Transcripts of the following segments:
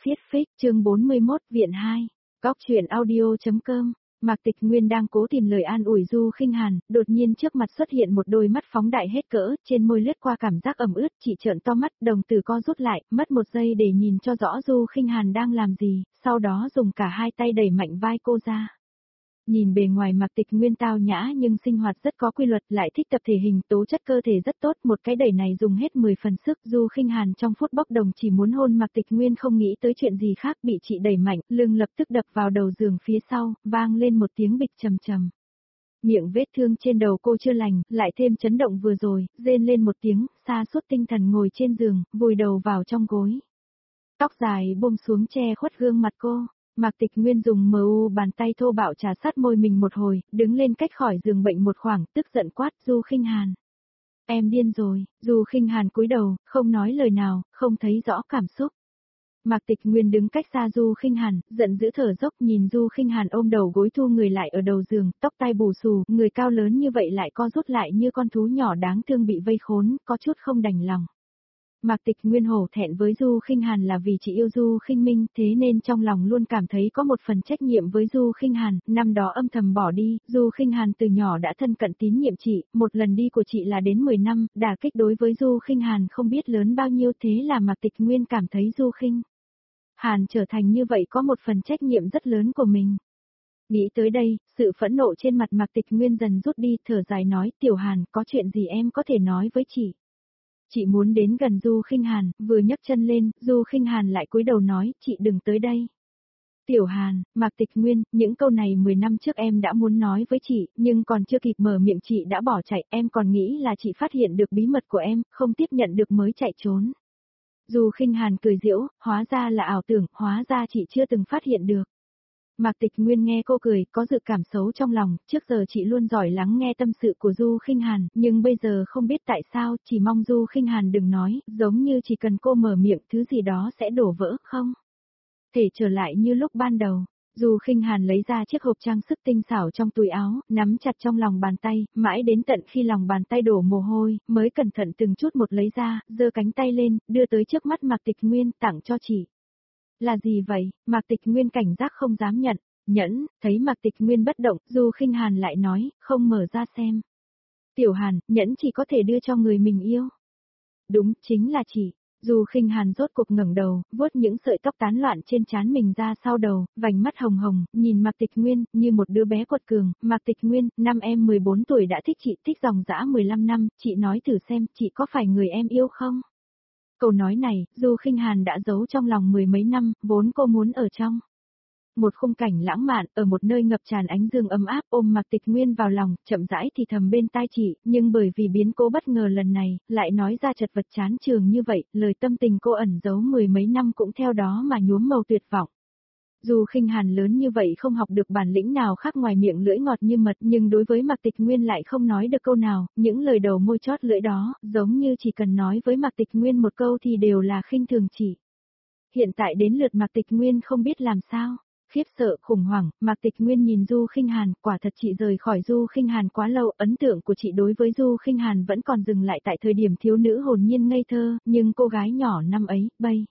Viết phích chương 41 viện 2, góc truyện audio.com. Mạc Tịch Nguyên đang cố tìm lời an ủi Du Khinh Hàn, đột nhiên trước mặt xuất hiện một đôi mắt phóng đại hết cỡ, trên môi lướt qua cảm giác ẩm ướt, chị trợn to mắt, đồng tử co rút lại, mất một giây để nhìn cho rõ Du Khinh Hàn đang làm gì, sau đó dùng cả hai tay đẩy mạnh vai cô ra. Nhìn bề ngoài Mạc Tịch Nguyên tao nhã nhưng sinh hoạt rất có quy luật, lại thích tập thể hình, tố chất cơ thể rất tốt, một cái đẩy này dùng hết 10 phần sức. Du Khinh Hàn trong phút bốc đồng chỉ muốn hôn Mạc Tịch Nguyên, không nghĩ tới chuyện gì khác, bị chị đẩy mạnh, lưng lập tức đập vào đầu giường phía sau, vang lên một tiếng bịch trầm trầm. Miệng vết thương trên đầu cô chưa lành, lại thêm chấn động vừa rồi, rên lên một tiếng, sa sút tinh thần ngồi trên giường, vùi đầu vào trong gối. Tóc dài buông xuống che khuất gương mặt cô. Mạc Tịch Nguyên dùng bàn tay thô bạo trà sát môi mình một hồi, đứng lên cách khỏi giường bệnh một khoảng, tức giận quát Du Khinh Hàn. Em điên rồi. Du Khinh Hàn cúi đầu, không nói lời nào, không thấy rõ cảm xúc. Mạc Tịch Nguyên đứng cách xa Du Khinh Hàn, giận dữ thở dốc, nhìn Du Khinh Hàn ôm đầu gối thu người lại ở đầu giường, tóc tai bù xù, người cao lớn như vậy lại co rút lại như con thú nhỏ đáng thương bị vây khốn, có chút không đành lòng. Mạc Tịch Nguyên hổ thẹn với Du Khinh Hàn là vì chị yêu Du Khinh Minh, thế nên trong lòng luôn cảm thấy có một phần trách nhiệm với Du Khinh Hàn, năm đó âm thầm bỏ đi, Du Khinh Hàn từ nhỏ đã thân cận tín nhiệm chị, một lần đi của chị là đến 10 năm, đả kích đối với Du Khinh Hàn không biết lớn bao nhiêu, thế là Mạc Tịch Nguyên cảm thấy Du Khinh Hàn trở thành như vậy có một phần trách nhiệm rất lớn của mình. Nghĩ tới đây, sự phẫn nộ trên mặt Mạc Tịch Nguyên dần rút đi, thở dài nói, Tiểu Hàn, có chuyện gì em có thể nói với chị? Chị muốn đến gần Du Khinh Hàn, vừa nhấc chân lên, Du Khinh Hàn lại cúi đầu nói, chị đừng tới đây. Tiểu Hàn, Mạc Tịch Nguyên, những câu này 10 năm trước em đã muốn nói với chị, nhưng còn chưa kịp mở miệng chị đã bỏ chạy, em còn nghĩ là chị phát hiện được bí mật của em, không tiếp nhận được mới chạy trốn. Du Khinh Hàn cười giễu, hóa ra là ảo tưởng, hóa ra chị chưa từng phát hiện được. Mạc Tịch Nguyên nghe cô cười, có dự cảm xấu trong lòng, trước giờ chị luôn giỏi lắng nghe tâm sự của Du Khinh Hàn, nhưng bây giờ không biết tại sao, chỉ mong Du Khinh Hàn đừng nói, giống như chỉ cần cô mở miệng thứ gì đó sẽ đổ vỡ, không? Thể trở lại như lúc ban đầu. Du Khinh Hàn lấy ra chiếc hộp trang sức tinh xảo trong túi áo, nắm chặt trong lòng bàn tay, mãi đến tận khi lòng bàn tay đổ mồ hôi, mới cẩn thận từng chút một lấy ra, giơ cánh tay lên, đưa tới trước mắt Mạc Tịch Nguyên, tặng cho chị. Là gì vậy? Mạc Tịch Nguyên cảnh giác không dám nhận. Nhẫn, thấy Mạc Tịch Nguyên bất động, Du Khinh Hàn lại nói, không mở ra xem. Tiểu Hàn, nhẫn chỉ có thể đưa cho người mình yêu. Đúng, chính là chị. Du Khinh Hàn rốt cuộc ngẩng đầu, vuốt những sợi tóc tán loạn trên trán mình ra sau đầu, vành mắt hồng hồng, nhìn Mạc Tịch Nguyên, như một đứa bé quật cường. Mạc Tịch Nguyên, năm em 14 tuổi đã thích chị, thích dòng dã 15 năm, chị nói thử xem, chị có phải người em yêu không? Câu nói này, Du Khinh Hàn đã giấu trong lòng 10 mấy năm, vốn cô muốn ở trong. Một khung cảnh lãng mạn, ở một nơi ngập tràn ánh dương ấm áp, ôm Mạc Tịch Nguyên vào lòng, chậm rãi thì thầm bên tai chị, nhưng bởi vì biến cố bất ngờ lần này, lại nói ra chật vật chán trường như vậy, lời tâm tình cô ẩn giấu 10 mấy năm cũng theo đó mà nhuốm màu tuyệt vọng. Dù Khinh Hàn lớn như vậy không học được bản lĩnh nào khác ngoài miệng lưỡi ngọt như mật, nhưng đối với Mạc Tịch Nguyên lại không nói được câu nào, những lời đầu môi chót lưỡi đó, giống như chỉ cần nói với Mạc Tịch Nguyên một câu thì đều là khinh thường chị. Hiện tại đến lượt Mạc Tịch Nguyên không biết làm sao. Khiếp sợ, khủng hoảng, Mạc Tịch Nguyên nhìn Du Khinh Hàn, quả thật chị rời khỏi Du Khinh Hàn quá lâu, ấn tượng của chị đối với Du Khinh Hàn vẫn còn dừng lại tại thời điểm thiếu nữ hồn nhiên ngây thơ, nhưng cô gái nhỏ năm ấy, bây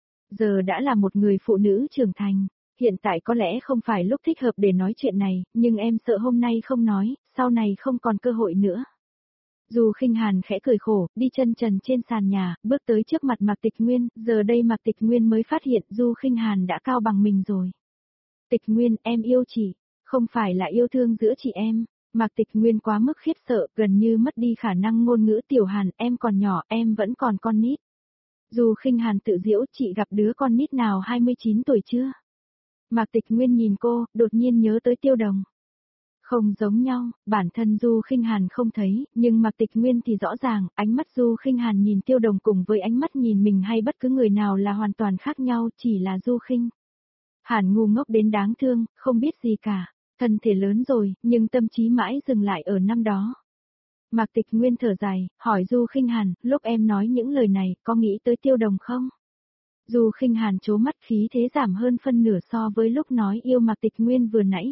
giờ đã là một người phụ nữ trưởng thành. Hiện tại có lẽ không phải lúc thích hợp để nói chuyện này, nhưng em sợ hôm nay không nói, sau này không còn cơ hội nữa. Du Khinh Hàn khẽ cười khổ, đi chân trần trên sàn nhà, bước tới trước mặt Mạc Tịch Nguyên, giờ đây Mạc Tịch Nguyên mới phát hiện Du Khinh Hàn đã cao bằng mình rồi. Tịch Nguyên, em yêu chị, không phải là yêu thương giữa chị em. Mạc Tịch Nguyên quá mức khiếp sợ, gần như mất đi khả năng ngôn ngữ. Tiểu Hàn, em còn nhỏ, em vẫn còn con nít. Du Khinh Hàn tự giễu, chị gặp đứa con nít nào 29 tuổi chưa? Mạc Tịch Nguyên nhìn cô, đột nhiên nhớ tới Tiêu Đồng. Không giống nhau, bản thân Du Khinh Hàn không thấy, nhưng Mạc Tịch Nguyên thì rõ ràng, ánh mắt Du Khinh Hàn nhìn Tiêu Đồng cùng với ánh mắt nhìn mình hay bất cứ người nào là hoàn toàn khác nhau, chỉ là Du Khinh Hàn ngu ngốc đến đáng thương, không biết gì cả, thân thể lớn rồi, nhưng tâm trí mãi dừng lại ở năm đó. Mạc Tịch Nguyên thở dài, hỏi Du Khinh Hàn, lúc em nói những lời này, có nghĩ tới Tiêu Đồng không? Du Khinh Hàn trố mắt, khí thế giảm hơn phân nửa so với lúc nói yêu Mạc Tịch Nguyên vừa nãy.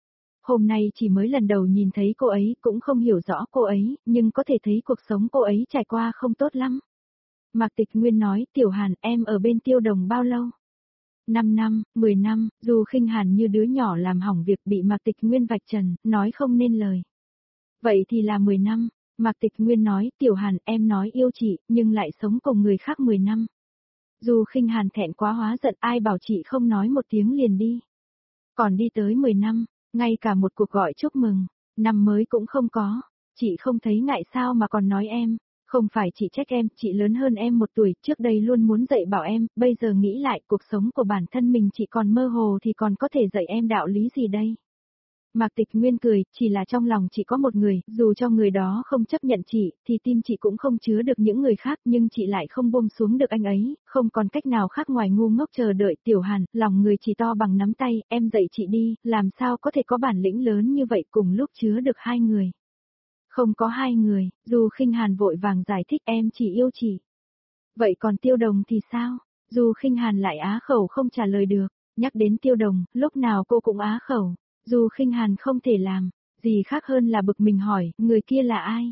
Hôm nay chỉ mới lần đầu nhìn thấy cô ấy, cũng không hiểu rõ cô ấy, nhưng có thể thấy cuộc sống cô ấy trải qua không tốt lắm. Mạc Tịch Nguyên nói, Tiểu Hàn, em ở bên Tiêu Đồng bao lâu? 5 năm, 10 năm, Du Khinh Hàn như đứa nhỏ làm hỏng việc bị Mạc Tịch Nguyên vạch trần, nói không nên lời. Vậy thì là 10 năm, Mạc Tịch Nguyên nói, Tiểu Hàn em nói yêu chị, nhưng lại sống cùng người khác 10 năm. Du Khinh Hàn thẹn quá hóa giận, ai bảo chị không nói một tiếng liền đi. Còn đi tới 10 năm, ngay cả một cuộc gọi chúc mừng, năm mới cũng không có, chị không thấy ngại sao mà còn nói em. Không phải chị trách em, chị lớn hơn em 1 tuổi, trước đây luôn muốn dạy bảo em, bây giờ nghĩ lại cuộc sống của bản thân mình chị còn mơ hồ thì còn có thể dạy em đạo lý gì đây. Mạc Tịch Nguyên cười, chỉ là trong lòng chị có một người, dù cho người đó không chấp nhận chị, thì tim chị cũng không chứa được những người khác, nhưng chị lại không buông xuống được anh ấy, không còn cách nào khác ngoài ngu ngốc chờ đợi. Tiểu Hàn, lòng người chỉ to bằng nắm tay, em dạy chị đi, làm sao có thể có bản lĩnh lớn như vậy cùng lúc chứa được 2 người. Không có 2 người, Du Khinh Hàn vội vàng giải thích em chỉ yêu chị. Vậy còn Tiêu Đồng thì sao? Du Khinh Hàn lại á khẩu không trả lời được, nhắc đến Tiêu Đồng, lúc nào cô cũng á khẩu. Du Khinh Hàn không thể làm, gì khác hơn là bực mình hỏi, người kia là ai?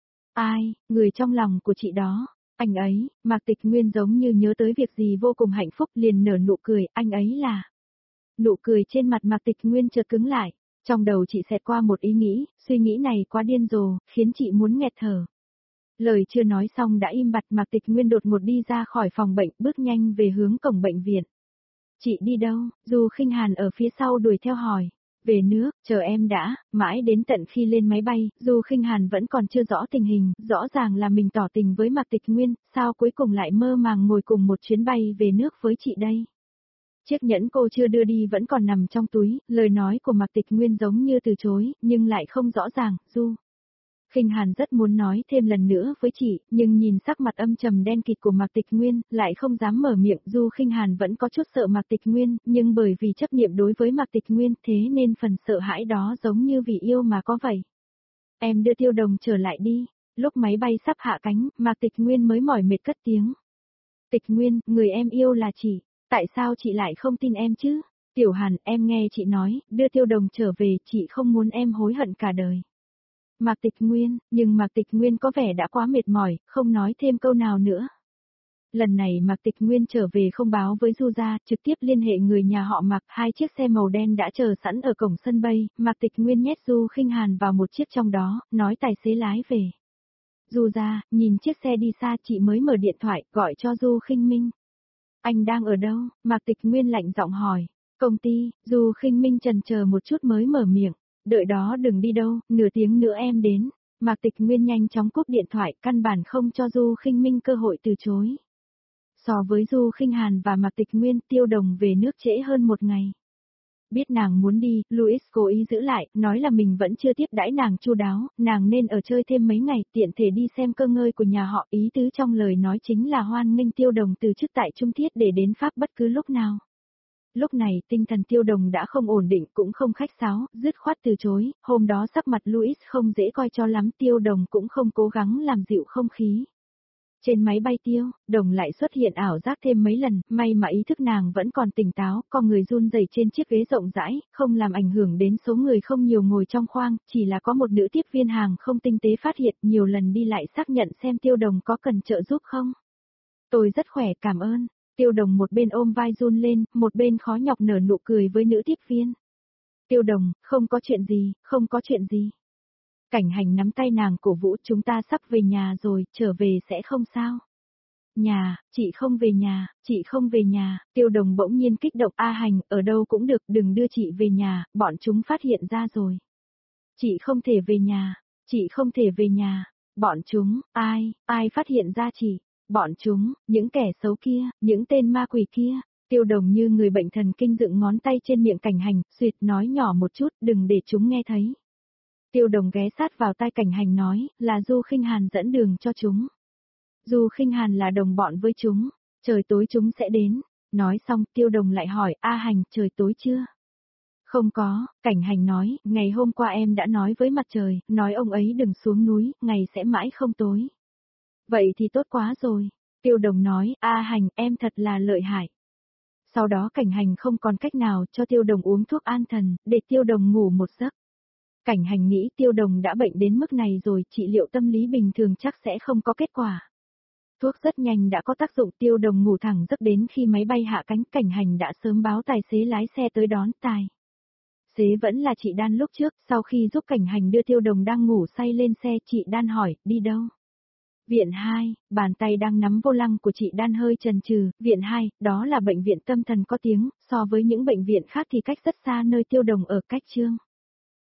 Ai, người trong lòng của chị đó, anh ấy, Mạc Tịch Nguyên giống như nhớ tới việc gì vô cùng hạnh phúc liền nở nụ cười, anh ấy là... Nụ cười trên mặt Mạc Tịch Nguyên chợt cứng lại, trong đầu chị xẹt qua một ý nghĩ, suy nghĩ này quá điên rồ, khiến chị muốn nghẹt thở. Lời chưa nói xong đã im bặt, Mạc Tịch Nguyên đột ngột đi ra khỏi phòng bệnh, bước nhanh về hướng cổng bệnh viện. Chị đi đâu? Du Khinh Hàn ở phía sau đuổi theo hỏi. Về nước, chờ em đã, mãi đến tận khi lên máy bay, Du Khinh Hàn vẫn còn chưa rõ tình hình, rõ ràng là mình tỏ tình với Mạc Tịch Nguyên, sao cuối cùng lại mơ màng ngồi cùng một chuyến bay về nước với chị đây? Chiếc nhẫn cô chưa đưa đi vẫn còn nằm trong túi, lời nói của Mạc Tịch Nguyên giống như từ chối, nhưng lại không rõ ràng. Du Khinh Hàn rất muốn nói thêm lần nữa với chị, nhưng nhìn sắc mặt âm trầm đen kịt của Mạc Tịch Nguyên, lại không dám mở miệng. Du Khinh Hàn vẫn có chút sợ Mạc Tịch Nguyên, nhưng bởi vì chấp niệm đối với Mạc Tịch Nguyên, thế nên phần sợ hãi đó giống như vì yêu mà có vậy. Em đưa Tiêu Đồng trở lại đi. Lúc máy bay sắp hạ cánh, Mạc Tịch Nguyên mới mỏi mệt cất tiếng. Tịch Nguyên, người em yêu là chị, tại sao chị lại không tin em chứ? Tiểu Hàn, em nghe chị nói, đưa Tiêu Đồng trở về, chị không muốn em hối hận cả đời. Mạc Tịch Nguyên, nhưng Mạc Tịch Nguyên có vẻ đã quá mệt mỏi, không nói thêm câu nào nữa. Lần này Mạc Tịch Nguyên trở về không báo với Du gia, trực tiếp liên hệ người nhà họ Mạc, 2 chiếc xe màu đen đã chờ sẵn ở cổng sân bay, Mạc Tịch Nguyên nhét Du Khinh Hàn vào một chiếc trong đó, nói tài xế lái về. Du gia, nhìn chiếc xe đi xa chị mới mở điện thoại, gọi cho Du Khinh Minh. Anh đang ở đâu? Mạc Tịch Nguyên lạnh giọng hỏi. Công ty, Du Khinh Minh chần chờ một chút mới mở miệng. Đợi đó đừng đi đâu, nửa tiếng nữa em đến. Mạc Tịch Nguyên nhanh chóng cúp điện thoại, căn bản không cho Du Khinh Minh cơ hội từ chối. So với Du Khinh Hàn và Mạc Tịch Nguyên, Tiêu Đồng về nước trễ hơn 1 ngày. Biết nàng muốn đi, Louis cố ý giữ lại, nói là mình vẫn chưa tiếp đãi nàng chu đáo, nàng nên ở chơi thêm mấy ngày, tiện thể đi xem cơ ngơi của nhà họ. Ý tứ trong lời nói chính là hoan nghênh Tiêu Đồng từ chức tại Trung Thiết để đến Pháp bất cứ lúc nào. Lúc này, tinh thần Tiêu Đồng đã không ổn định, cũng không khách sáo, dứt khoát từ chối. Hôm đó sắc mặt Louis không dễ coi cho lắm, Tiêu Đồng cũng không cố gắng làm dịu không khí. Trên máy bay Tiêu Đồng lại xuất hiện ảo giác thêm mấy lần, may mà ý thức nàng vẫn còn tỉnh táo, con người run rẩy trên chiếc ghế rộng rãi, không làm ảnh hưởng đến số người không nhiều ngồi trong khoang, chỉ là có một nữ tiếp viên hàng không tinh tế phát hiện, nhiều lần đi lại xác nhận xem Tiêu Đồng có cần trợ giúp không. Tôi rất khỏe, cảm ơn. Tiêu Đồng một bên ôm vai run lên, một bên khó nhọc nở nụ cười với nữ tiếp viên. Tiêu Đồng, không có chuyện gì, không có chuyện gì. Cảnh Hành nắm tay nàng cổ vũ, chúng ta sắp về nhà rồi, trở về sẽ không sao. Nhà, chị không về nhà, chị không về nhà. Tiêu Đồng bỗng nhiên kích động, A Hành, ở đâu cũng được, đừng đưa chị về nhà, bọn chúng phát hiện ra rồi. Chị không thể về nhà, chị không thể về nhà. Bọn chúng, ai phát hiện ra chị? Bọn chúng, những kẻ xấu kia, những tên ma quỷ kia. Tiêu Đồng như người bệnh thần kinh dựng ngón tay trên miệng Cảnh Hành, suyệt nói nhỏ một chút, đừng để chúng nghe thấy. Tiêu Đồng ghé sát vào tai Cảnh Hành nói, là Du Khinh Hàn dẫn đường cho chúng. Du Khinh Hàn là đồng bọn với chúng, trời tối chúng sẽ đến. Nói xong, Tiêu Đồng lại hỏi, A Hành, trời tối chưa? Không có, Cảnh Hành nói, ngày hôm qua em đã nói với mặt trời, nói ông ấy đừng xuống núi, ngày sẽ mãi không tối. Vậy thì tốt quá rồi. Tiêu Đồng nói, A Hành, em thật là lợi hại. Sau đó Cảnh Hành không còn cách nào cho Tiêu Đồng uống thuốc an thần, để Tiêu Đồng ngủ một giấc. Cảnh Hành nghĩ Tiêu Đồng đã bệnh đến mức này rồi, trị liệu tâm lý bình thường chắc sẽ không có kết quả. Thuốc rất nhanh đã có tác dụng, Tiêu Đồng ngủ thẳng giấc đến khi máy bay hạ cánh, Cảnh Hành đã sớm báo tài xế lái xe tới đón. Tài xế vẫn là chị Đan lúc trước, sau khi giúp Cảnh Hành đưa Tiêu Đồng đang ngủ say lên xe, chị Đan hỏi, đi đâu? Viện 2, bàn tay đang nắm vô lăng của chị Đan hơi chần chừ, Viện 2, đó là bệnh viện tâm thần có tiếng, so với những bệnh viện khác thì cách rất xa nơi Tiêu Đồng ở, cách Trương